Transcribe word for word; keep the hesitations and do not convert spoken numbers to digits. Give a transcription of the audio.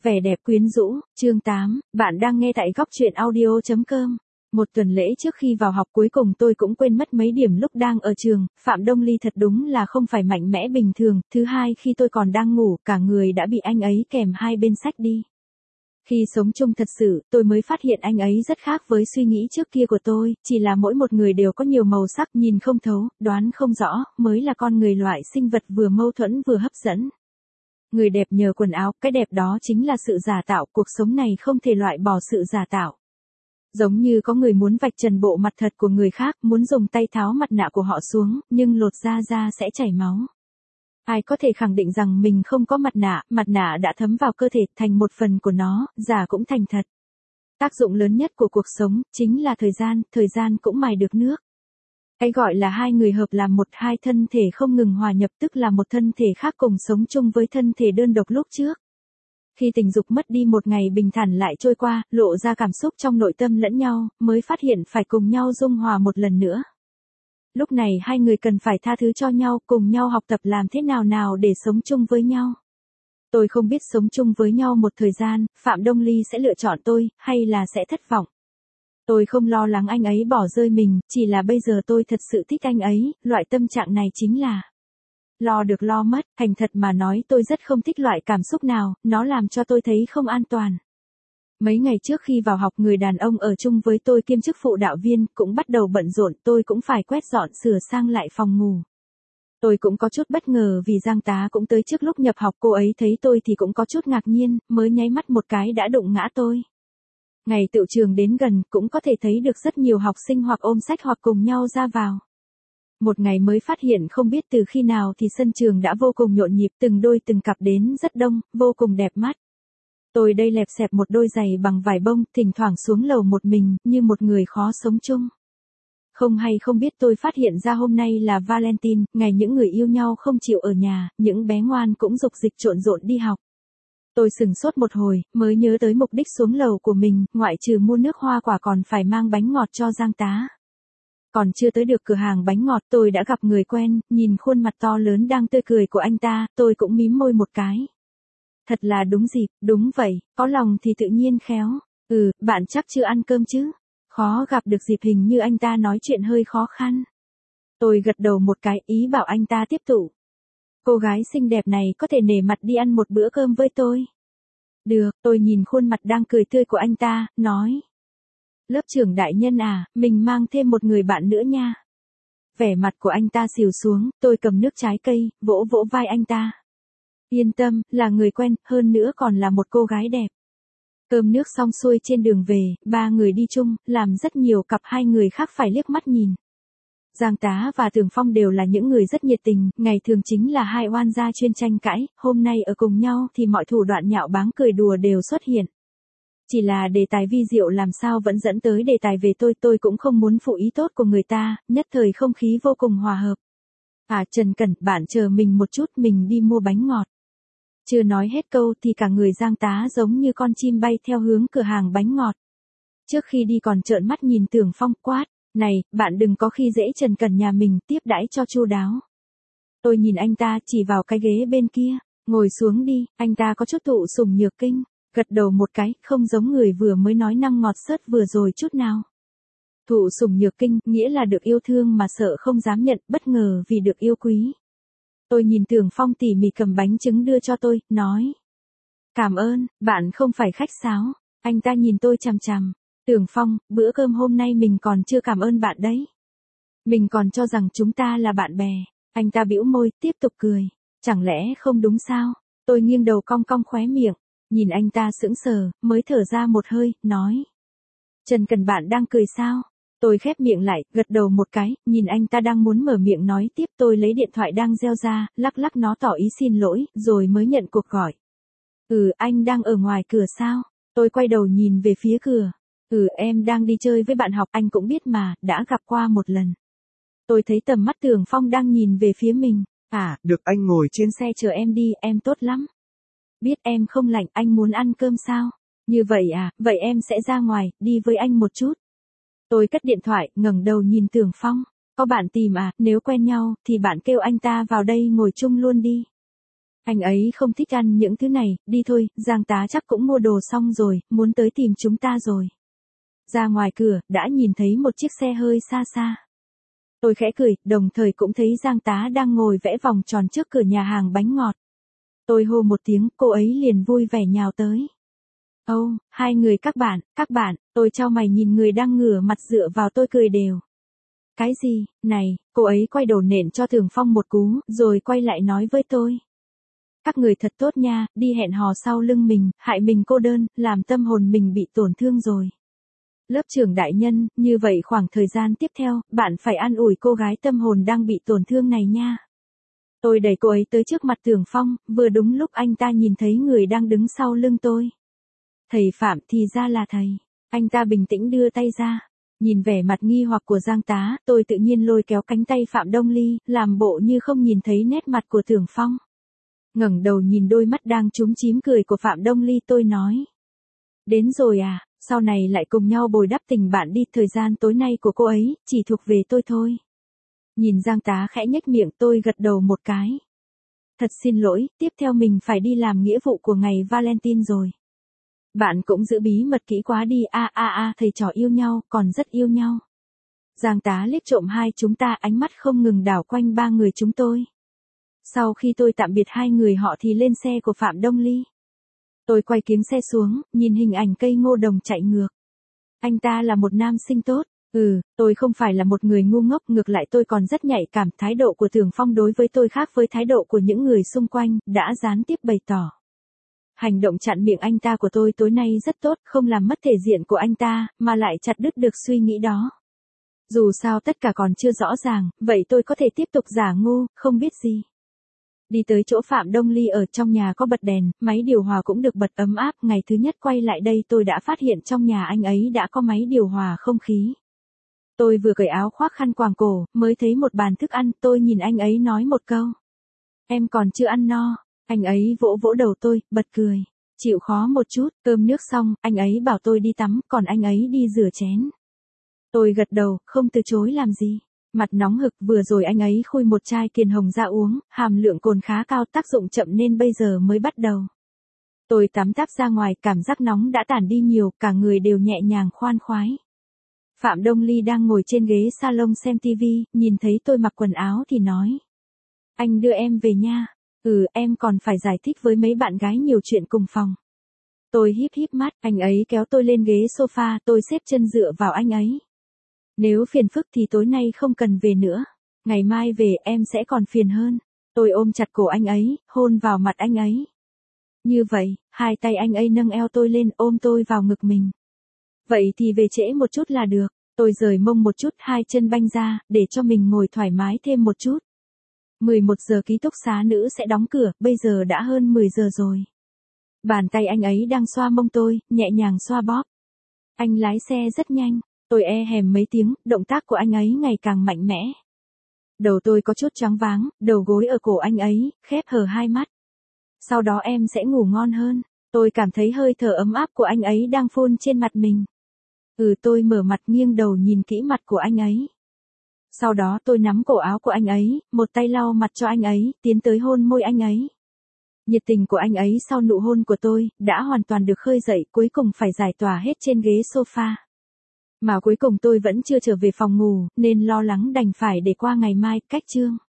Vẻ đẹp quyến rũ, chương tám, bạn đang nghe tại góc truyện audio chấm com. Một tuần lễ trước khi vào học cuối cùng tôi cũng quên mất mấy điểm lúc đang ở trường, Phạm Đông Ly thật đúng là không phải mạnh mẽ bình thường, thứ hai khi tôi còn đang ngủ, cả người đã bị anh ấy kèm hai bên xách đi. Khi sống chung thật sự, tôi mới phát hiện anh ấy rất khác với suy nghĩ trước kia của tôi, chỉ là mỗi một người đều có nhiều màu sắc, nhìn không thấu, đoán không rõ, mới là con người loại sinh vật vừa mâu thuẫn vừa hấp dẫn. Người đẹp nhờ quần áo, cái đẹp đó chính là sự giả tạo, cuộc sống này không thể loại bỏ sự giả tạo. Giống như có người muốn vạch trần bộ mặt thật của người khác, muốn dùng tay tháo mặt nạ của họ xuống, nhưng lột da ra sẽ chảy máu. Ai có thể khẳng định rằng mình không có mặt nạ, mặt nạ đã thấm vào cơ thể, thành một phần của nó, giả cũng thành thật. Tác dụng lớn nhất của cuộc sống, chính là thời gian, thời gian cũng mài được nước. Cái gọi là hai người hợp làm một, hai thân thể không ngừng hòa nhập tức là một thân thể khác cùng sống chung với thân thể đơn độc lúc trước. Khi tình dục mất đi một ngày bình thản lại trôi qua, lộ ra cảm xúc trong nội tâm lẫn nhau, mới phát hiện phải cùng nhau dung hòa một lần nữa. Lúc này hai người cần phải tha thứ cho nhau, cùng nhau học tập làm thế nào nào để sống chung với nhau. Tôi không biết sống chung với nhau một thời gian, Phạm Đông Ly sẽ lựa chọn tôi, hay là sẽ thất vọng. Tôi không lo lắng anh ấy bỏ rơi mình, chỉ là bây giờ tôi thật sự thích anh ấy, loại tâm trạng này chính là lo được lo mất, thành thật mà nói tôi rất không thích loại cảm xúc nào, nó làm cho tôi thấy không an toàn. Mấy ngày trước khi vào học người đàn ông ở chung với tôi kiêm chức phụ đạo viên, cũng bắt đầu bận rộn, tôi cũng phải quét dọn sửa sang lại phòng ngủ. Tôi cũng có chút bất ngờ vì Giang tá cũng tới trước lúc nhập học, cô ấy thấy tôi thì cũng có chút ngạc nhiên, mới nháy mắt một cái đã đụng ngã tôi. Ngày tựu trường đến gần, cũng có thể thấy được rất nhiều học sinh hoặc ôm sách hoặc cùng nhau ra vào. Một ngày mới phát hiện không biết từ khi nào thì sân trường đã vô cùng nhộn nhịp, từng đôi từng cặp đến rất đông, vô cùng đẹp mắt. Tôi đây lẹp xẹp một đôi giày bằng vải bông, thỉnh thoảng xuống lầu một mình, như một người khó sống chung. Không hay không biết tôi phát hiện ra hôm nay là Valentine, ngày những người yêu nhau không chịu ở nhà, những bé ngoan cũng dục dịch trộn rộn đi học. Tôi sừng sốt một hồi, mới nhớ tới mục đích xuống lầu của mình, ngoại trừ mua nước hoa quả còn phải mang bánh ngọt cho Giang tá. Còn chưa tới được cửa hàng bánh ngọt tôi đã gặp người quen, nhìn khuôn mặt to lớn đang tươi cười của anh ta, tôi cũng mím môi một cái. Thật là đúng dịp, đúng vậy, có lòng thì tự nhiên khéo. Ừ, bạn chắc chưa ăn cơm chứ? Khó gặp được dịp hình như anh ta nói chuyện hơi khó khăn. Tôi gật đầu một cái, ý bảo anh ta tiếp tục. Cô gái xinh đẹp này có thể nể mặt đi ăn một bữa cơm với tôi. Được, tôi nhìn khuôn mặt đang cười tươi của anh ta, nói. Lớp trưởng đại nhân à, mình mang thêm một người bạn nữa nha. Vẻ mặt của anh ta xỉu xuống, tôi cầm nước trái cây, vỗ vỗ vai anh ta. Yên tâm, là người quen, hơn nữa còn là một cô gái đẹp. Cơm nước xong xuôi trên đường về, ba người đi chung, làm rất nhiều cặp hai người khác phải liếc mắt nhìn. Giang tá và Tường Phong đều là những người rất nhiệt tình, ngày thường chính là hai oan gia chuyên tranh cãi, hôm nay ở cùng nhau thì mọi thủ đoạn nhạo báng cười đùa đều xuất hiện. Chỉ là đề tài vi diệu làm sao vẫn dẫn tới đề tài về tôi, tôi cũng không muốn phụ ý tốt của người ta, nhất thời không khí vô cùng hòa hợp. À Trần Cẩn, bạn chờ mình một chút, mình đi mua bánh ngọt. Chưa nói hết câu thì cả người Giang tá giống như con chim bay theo hướng cửa hàng bánh ngọt. Trước khi đi còn trợn mắt nhìn Tường Phong quát, này, bạn đừng có khi dễ Trần Cẩn nhà mình, tiếp đãi cho chu đáo. Tôi nhìn anh ta chỉ vào cái ghế bên kia, ngồi xuống đi, anh ta có chút thụ sủng nhược kinh, gật đầu một cái, không giống người vừa mới nói năng ngọt sớt vừa rồi chút nào. Thụ sủng nhược kinh, nghĩa là được yêu thương mà sợ không dám nhận, bất ngờ vì được yêu quý. Tôi nhìn Tường Phong tỉ mỉ cầm bánh trứng đưa cho tôi, nói. Cảm ơn, bạn không phải khách sáo. Anh ta nhìn tôi chằm chằm. Tường Phong, bữa cơm hôm nay mình còn chưa cảm ơn bạn đấy. Mình còn cho rằng chúng ta là bạn bè. Anh ta bĩu môi, tiếp tục cười. Chẳng lẽ không đúng sao? Tôi nghiêng đầu cong cong khóe miệng. Nhìn anh ta sững sờ, mới thở ra một hơi, nói. Trần Cần bạn đang cười sao? Tôi khép miệng lại, gật đầu một cái, nhìn anh ta đang muốn mở miệng nói tiếp, tôi lấy điện thoại đang reo ra, lắc lắc nó tỏ ý xin lỗi, rồi mới nhận cuộc gọi. Ừ, anh đang ở ngoài cửa sao? Tôi quay đầu nhìn về phía cửa. Ừ, em đang đi chơi với bạn học, anh cũng biết mà, đã gặp qua một lần. Tôi thấy tầm mắt Tường Phong đang nhìn về phía mình. À, được, anh ngồi trên xe chờ em đi, em tốt lắm. Biết em không lạnh, anh muốn ăn cơm sao? Như vậy à, vậy em sẽ ra ngoài, đi với anh một chút. Tôi cất điện thoại, ngẩng đầu nhìn Tường Phong. Có bạn tìm à, nếu quen nhau, thì bạn kêu anh ta vào đây ngồi chung luôn đi. Anh ấy không thích ăn những thứ này, đi thôi, Giang tá chắc cũng mua đồ xong rồi, muốn tới tìm chúng ta rồi. Ra ngoài cửa, đã nhìn thấy một chiếc xe hơi xa xa. Tôi khẽ cười, đồng thời cũng thấy Giang tá đang ngồi vẽ vòng tròn trước cửa nhà hàng bánh ngọt. Tôi hô một tiếng, cô ấy liền vui vẻ nhào tới. Âu, oh, hai người các bạn, các bạn, tôi chau mày nhìn người đang ngửa mặt dựa vào tôi cười đều. Cái gì, này, cô ấy quay đầu nện cho Thường Phong một cú, rồi quay lại nói với tôi. Các người thật tốt nha, đi hẹn hò sau lưng mình, hại mình cô đơn, làm tâm hồn mình bị tổn thương rồi. Lớp trưởng đại nhân, như vậy khoảng thời gian tiếp theo, bạn phải an ủi cô gái tâm hồn đang bị tổn thương này nha. Tôi đẩy cô ấy tới trước mặt Thường Phong, vừa đúng lúc anh ta nhìn thấy người đang đứng sau lưng tôi. Thầy Phạm thì ra là thầy. Anh ta bình tĩnh đưa tay ra. Nhìn vẻ mặt nghi hoặc của Giang tá, tôi tự nhiên lôi kéo cánh tay Phạm Đông Ly, làm bộ như không nhìn thấy nét mặt của Thường Phong. Ngẩng đầu nhìn đôi mắt đang chúm chím cười của Phạm Đông Ly tôi nói. Đến rồi à, sau này lại cùng nhau bồi đắp tình bạn đi, thời gian tối nay của cô ấy, chỉ thuộc về tôi thôi. Nhìn Giang tá khẽ nhếch miệng tôi gật đầu một cái. Thật xin lỗi, tiếp theo mình phải đi làm nghĩa vụ của ngày Valentine rồi. Bạn cũng giữ bí mật kỹ quá đi, a a a thầy trò yêu nhau, còn rất yêu nhau. Giang tá liếc trộm hai chúng ta, ánh mắt không ngừng đảo quanh ba người chúng tôi. Sau khi tôi tạm biệt hai người họ thì lên xe của Phạm Đông Ly. Tôi quay kiếng xe xuống, nhìn hình ảnh cây ngô đồng chạy ngược. Anh ta là một nam sinh tốt. Ừ, tôi không phải là một người ngu ngốc, ngược lại tôi còn rất nhạy cảm. Thái độ của Thường Phong đối với tôi khác với thái độ của những người xung quanh, đã gián tiếp bày tỏ. Hành động chặn miệng anh ta của tôi tối nay rất tốt, không làm mất thể diện của anh ta, mà lại chặt đứt được suy nghĩ đó. Dù sao tất cả còn chưa rõ ràng, vậy tôi có thể tiếp tục giả ngu, không biết gì. Đi tới chỗ Phạm Đông Ly ở, trong nhà có bật đèn, máy điều hòa cũng được bật ấm áp. Ngày thứ nhất quay lại đây tôi đã phát hiện trong nhà anh ấy đã có máy điều hòa không khí. Tôi vừa cởi áo khoác khăn quàng cổ, mới thấy một bàn thức ăn, tôi nhìn anh ấy nói một câu. Em còn chưa ăn no. Anh ấy vỗ vỗ đầu tôi, bật cười. Chịu khó một chút, cơm nước xong, anh ấy bảo tôi đi tắm, còn anh ấy đi rửa chén. Tôi gật đầu, không từ chối làm gì. Mặt nóng hực, vừa rồi anh ấy khui một chai kiền hồng ra uống, hàm lượng cồn khá cao, tác dụng chậm nên bây giờ mới bắt đầu. Tôi tắm táp ra ngoài, cảm giác nóng đã tản đi nhiều, cả người đều nhẹ nhàng khoan khoái. Phạm Đông Ly đang ngồi trên ghế salon xem tivi, nhìn thấy tôi mặc quần áo thì nói. Anh đưa em về nha. Ừ, em còn phải giải thích với mấy bạn gái nhiều chuyện cùng phòng. Tôi híp híp mắt, anh ấy kéo tôi lên ghế sofa, tôi xếp chân dựa vào anh ấy. Nếu phiền phức thì tối nay không cần về nữa. Ngày mai về em sẽ còn phiền hơn. Tôi ôm chặt cổ anh ấy, hôn vào mặt anh ấy. Như vậy, hai tay anh ấy nâng eo tôi lên, ôm tôi vào ngực mình. Vậy thì về trễ một chút là được. Tôi rời mông một chút, hai chân banh ra, để cho mình ngồi thoải mái thêm một chút. mười một giờ ký túc xá nữ sẽ đóng cửa, bây giờ đã hơn mười giờ rồi. Bàn tay anh ấy đang xoa mông tôi, nhẹ nhàng xoa bóp. Anh lái xe rất nhanh, tôi e hèm mấy tiếng, động tác của anh ấy ngày càng mạnh mẽ. Đầu tôi có chút choáng váng, đầu gối ở cổ anh ấy, khép hờ hai mắt. Sau đó em sẽ ngủ ngon hơn, tôi cảm thấy hơi thở ấm áp của anh ấy đang phun trên mặt mình. Ừ, tôi mở mặt nghiêng đầu nhìn kỹ mặt của anh ấy. Sau đó tôi nắm cổ áo của anh ấy, một tay lau mặt cho anh ấy, tiến tới hôn môi anh ấy. Nhiệt tình của anh ấy sau nụ hôn của tôi, đã hoàn toàn được khơi dậy, cuối cùng phải giải tỏa hết trên ghế sofa. Mà cuối cùng tôi vẫn chưa trở về phòng ngủ, nên lo lắng đành phải để qua ngày mai, cách chương.